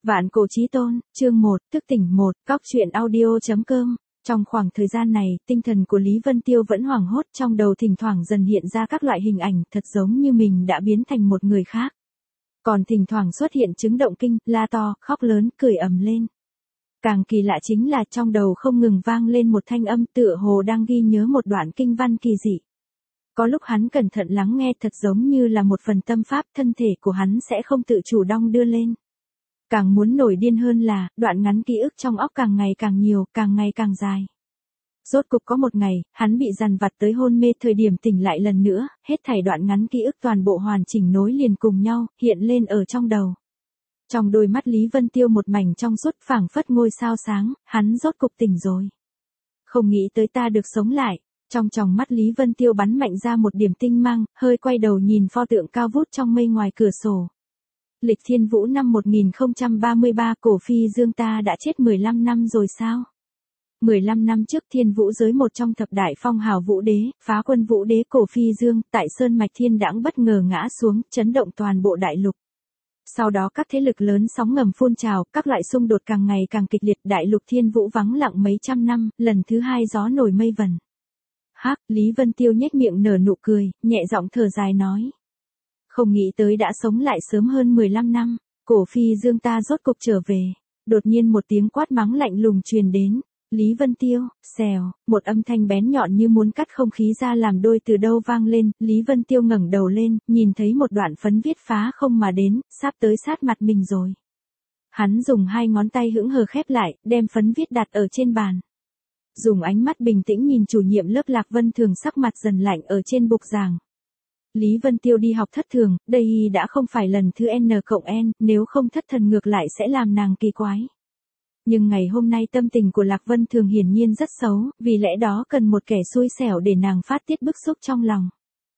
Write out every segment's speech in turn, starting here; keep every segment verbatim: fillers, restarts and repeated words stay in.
Vạn cổ chí tôn, chương một, thức tỉnh một, cóc truyện audio.com. Trong khoảng thời gian này, tinh thần của Lý Vân Tiêu vẫn hoảng hốt, trong đầu thỉnh thoảng dần hiện ra các loại hình ảnh, thật giống như mình đã biến thành một người khác. Còn thỉnh thoảng xuất hiện chứng động kinh, la to, khóc lớn, cười ầm lên. Càng kỳ lạ chính là trong đầu không ngừng vang lên một thanh âm tựa hồ đang ghi nhớ một đoạn kinh văn kỳ dị. Có lúc hắn cẩn thận lắng nghe thật giống như là một phần tâm pháp, thân thể của hắn sẽ không tự chủ đong đưa lên. Càng muốn nổi điên hơn là, đoạn ngắn ký ức trong óc càng ngày càng nhiều, càng ngày càng dài. Rốt cục có một ngày, hắn bị dằn vặt tới hôn mê, thời điểm tỉnh lại lần nữa, hết thảy đoạn ngắn ký ức toàn bộ hoàn chỉnh nối liền cùng nhau, hiện lên ở trong đầu. Trong đôi mắt Lý Vân Tiêu một mảnh trong suốt, phảng phất ngôi sao sáng, hắn rốt cục tỉnh rồi. Không nghĩ tới ta được sống lại. Trong tròng mắt Lý Vân Tiêu bắn mạnh ra một điểm tinh mang, hơi quay đầu nhìn pho tượng cao vút trong mây ngoài cửa sổ. Lịch Thiên Vũ năm một nghìn không trăm ba mươi ba, Cổ Phi Dương ta đã chết mười lăm năm rồi sao? mười lăm năm trước Thiên Vũ giới một trong thập đại phong hào vũ đế, phá quân vũ đế Cổ Phi Dương, tại Sơn Mạch Thiên Đãng bất ngờ ngã xuống, chấn động toàn bộ đại lục. Sau đó các thế lực lớn sóng ngầm phun trào, các loại xung đột càng ngày càng kịch liệt, đại lục Thiên Vũ vắng lặng mấy trăm năm, lần thứ hai gió nổi mây vần. Hắc, Lý Vân Tiêu nhếch miệng nở nụ cười, nhẹ giọng thở dài nói. Không nghĩ tới đã sống lại sớm hơn mười lăm năm, Cổ Phi Dương ta rốt cục trở về. Đột nhiên một tiếng quát mắng lạnh lùng truyền đến. Lý Vân Tiêu, xèo, một âm thanh bén nhọn như muốn cắt không khí ra làm đôi từ đâu vang lên, Lý Vân Tiêu ngẩng đầu lên, nhìn thấy một đoạn phấn viết phá không mà đến, sắp tới sát mặt mình rồi. Hắn dùng hai ngón tay hững hờ khép lại, đem phấn viết đặt ở trên bàn. Dùng ánh mắt bình tĩnh nhìn chủ nhiệm lớp Lạc Vân Thường, sắc mặt dần lạnh ở trên bục giảng. Lý Vân Tiêu đi học thất thường, đây đã không phải lần thứ N cộng N, nếu không thất thần ngược lại sẽ làm nàng kỳ quái. Nhưng ngày hôm nay tâm tình của Lạc Vân Thường hiển nhiên rất xấu, vì lẽ đó cần một kẻ xui xẻo để nàng phát tiết bức xúc trong lòng.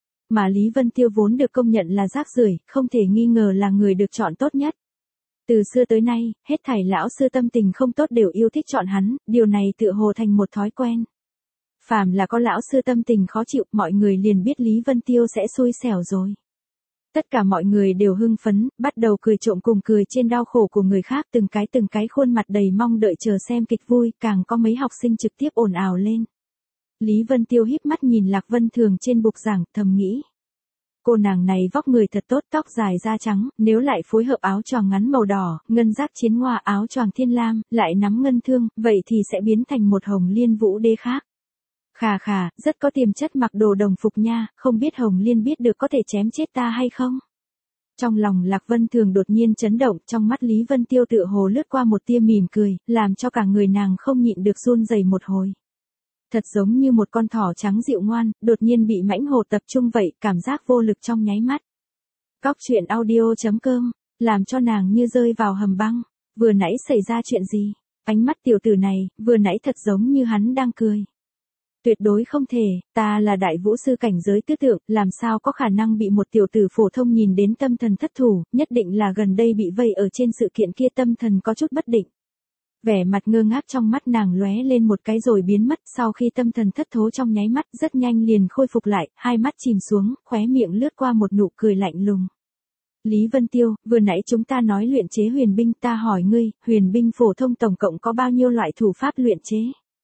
Mà Lý Vân Tiêu vốn được công nhận là rác rưởi, không thể nghi ngờ là người được chọn tốt nhất. Từ xưa tới nay, hết thảy lão sư tâm tình không tốt đều yêu thích chọn hắn, điều này tựa hồ thành một thói quen. Phàm là có lão sư tâm tình khó chịu, mọi người liền biết Lý Vân Tiêu sẽ xui xẻo rồi. Tất cả mọi người đều hưng phấn, bắt đầu cười trộm cùng cười trên đau khổ của người khác, từng cái từng cái khuôn mặt đầy mong đợi chờ xem kịch vui, càng có mấy học sinh trực tiếp ồn ào lên. Lý Vân Tiêu híp mắt nhìn Lạc Vân Thường trên bục giảng, thầm nghĩ. Cô nàng này vóc người thật tốt, tóc dài da trắng, nếu lại phối hợp áo choàng ngắn màu đỏ, ngân giác chiến hoa, áo choàng thiên lam, lại nắm ngân thương, vậy thì sẽ biến thành một Hồng Liên vũ đế khác. Khà khà, rất có tiềm chất, mặc đồ đồng phục nha, không biết Hồng Liên biết được có thể chém chết ta hay không? Trong lòng Lạc Vân Thường đột nhiên chấn động, trong mắt Lý Vân Tiêu tựa hồ lướt qua một tia mỉm cười, làm cho cả người nàng không nhịn được run rẩy một hồi. Thật giống như một con thỏ trắng dịu ngoan, đột nhiên bị mãnh hổ tập trung vậy, cảm giác vô lực trong nháy mắt. Cóc truyện audio.com, làm cho nàng như rơi vào hầm băng. Vừa nãy xảy ra chuyện gì? Ánh mắt tiểu tử này, vừa nãy thật giống như hắn đang cười. Tuyệt đối không thể, ta là đại vũ sư cảnh giới tứ tượng, làm sao có khả năng bị một tiểu tử phổ thông nhìn đến tâm thần thất thủ, nhất định là gần đây bị vây ở trên sự kiện kia, tâm thần có chút bất định. Vẻ mặt ngơ ngác trong mắt nàng lóe lên một cái rồi biến mất, sau khi tâm thần thất thố trong nháy mắt, rất nhanh liền khôi phục lại, hai mắt chìm xuống, khóe miệng lướt qua một nụ cười lạnh lùng. Lý Vân Tiêu, vừa nãy chúng ta nói luyện chế huyền binh, ta hỏi ngươi, huyền binh phổ thông tổng cộng có bao nhiêu loại thủ pháp luyện chế?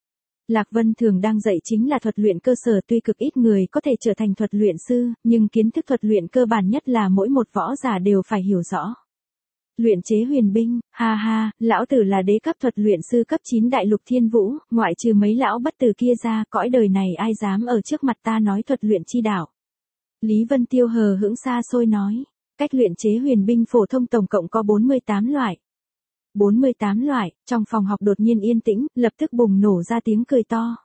Lạc Vân Thường đang dạy chính là thuật luyện cơ sở, tuy cực ít người có thể trở thành thuật luyện sư, nhưng kiến thức thuật luyện cơ bản nhất là mỗi một võ giả đều phải hiểu rõ. Luyện chế huyền binh, ha ha, lão tử là đế cấp thuật luyện sư cấp chín đại lục Thiên Vũ, ngoại trừ mấy lão bất tử kia ra, cõi đời này ai dám ở trước mặt ta nói thuật luyện chi đạo. Lý Vân Tiêu hờ hững xa xôi nói, cách luyện chế huyền binh phổ thông tổng cộng có bốn mươi tám loại. bốn mươi tám loại, trong phòng học đột nhiên yên tĩnh, lập tức bùng nổ ra tiếng cười to.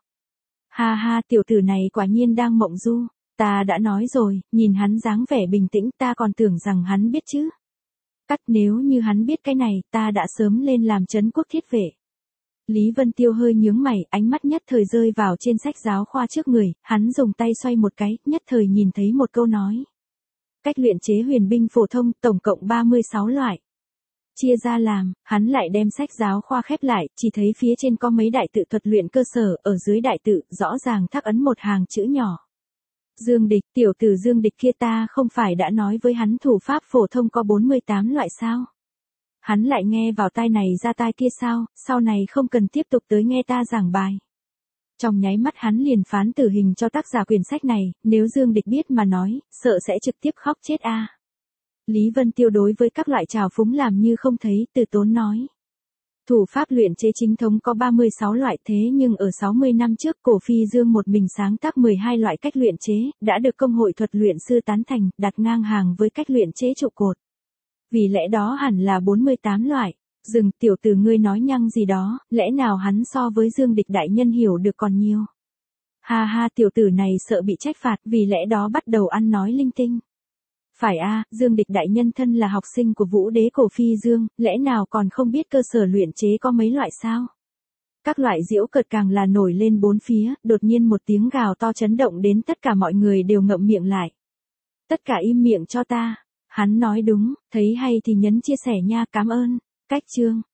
Ha ha, tiểu tử này quả nhiên đang mộng du, ta đã nói rồi, nhìn hắn dáng vẻ bình tĩnh, ta còn tưởng rằng hắn biết chứ. Cắt, nếu như hắn biết cái này, ta đã sớm lên làm trấn quốc thiết vệ. Lý Vân Tiêu hơi nhướng mày, ánh mắt nhất thời rơi vào trên sách giáo khoa trước người, hắn dùng tay xoay một cái, nhất thời nhìn thấy một câu nói. Cách luyện chế huyền binh phổ thông, tổng cộng ba mươi sáu loại. Chia ra làm, hắn lại đem sách giáo khoa khép lại, chỉ thấy phía trên có mấy đại tự thuật luyện cơ sở, ở dưới đại tự, rõ ràng khắc ấn một hàng chữ nhỏ. Dương Địch, tiểu tử Dương Địch kia, ta không phải đã nói với hắn thủ pháp phổ thông có bốn mươi tám loại sao? Hắn lại nghe vào tai này ra tai kia sao, sau này không cần tiếp tục tới nghe ta giảng bài. Trong nháy mắt hắn liền phán tử hình cho tác giả quyển sách này, nếu Dương Địch biết mà nói, sợ sẽ trực tiếp khóc chết a. À. Lý Vân Tiêu đối với các loại trào phúng làm như không thấy, từ tốn nói. Thủ pháp luyện chế chính thống có ba mươi sáu loại, thế nhưng ở sáu mươi năm trước Cổ Phi Dương một mình sáng tác mười hai loại cách luyện chế, đã được công hội thuật luyện sư tán thành, đặt ngang hàng với cách luyện chế trụ cột. Vì lẽ đó hẳn là bốn mươi tám loại. Dừng, tiểu tử ngươi nói nhăng gì đó, lẽ nào hắn so với Dương Địch đại nhân hiểu được còn nhiều. Ha ha, tiểu tử này sợ bị trách phạt, vì lẽ đó bắt đầu ăn nói linh tinh. Phải a, Dương Địch đại nhân thân là học sinh của Vũ Đế Cổ Phi Dương, lẽ nào còn không biết cơ sở luyện chế có mấy loại sao? Các loại giễu cợt càng là nổi lên bốn phía, đột nhiên một tiếng gào to chấn động đến tất cả mọi người đều ngậm miệng lại. Tất cả im miệng cho ta. Hắn nói đúng, thấy hay thì nhấn chia sẻ nha, cảm ơn. Cách chương